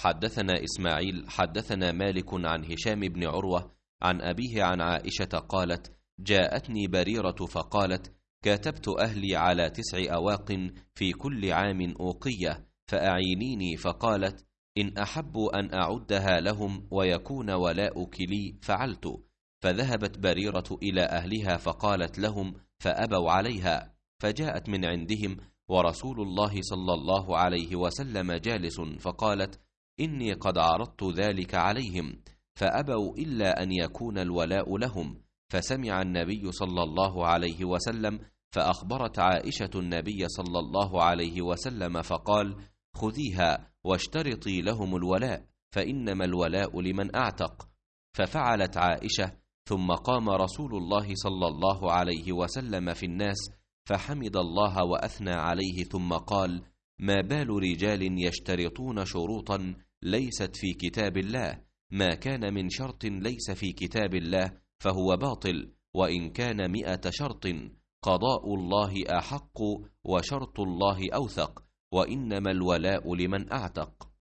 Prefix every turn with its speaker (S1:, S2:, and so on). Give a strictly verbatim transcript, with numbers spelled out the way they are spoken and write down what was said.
S1: حدثنا إسماعيل حدثنا مالك عن هشام بن عروة عن أبيه عن عائشة قالت: جاءتني بريرة فقالت: كاتبت أهلي على تسع أواق في كل عام أوقية فأعينيني، فقالت: إن أحبوا أن أعدها لهم ويكون ولاؤك لي فعلت. فذهبت بريرة إلى أهلها فقالت لهم فأبوا عليها، فجاءت من عندهم ورسول الله صلى الله عليه وسلم جالس، فقالت: إني قد عرضت ذلك عليهم فأبوا إلا أن يكون الولاء لهم. فسمع النبي صلى الله عليه وسلم فأخبرت عائشة النبي صلى الله عليه وسلم فقال: خذيها واشترطي لهم الولاء، فإنما الولاء لمن أعتق. ففعلت عائشة، ثم قام رسول الله صلى الله عليه وسلم في الناس فحمد الله وأثنى عليه، ثم قال: ما بال رجال يشترطون شروطا ليست في كتاب الله؟ ما كان من شرط ليس في كتاب الله فهو باطل، وإن كان مئة شرط قضاء الله أحق وشرط الله أوثق، وإنما الولاء لمن أعتق.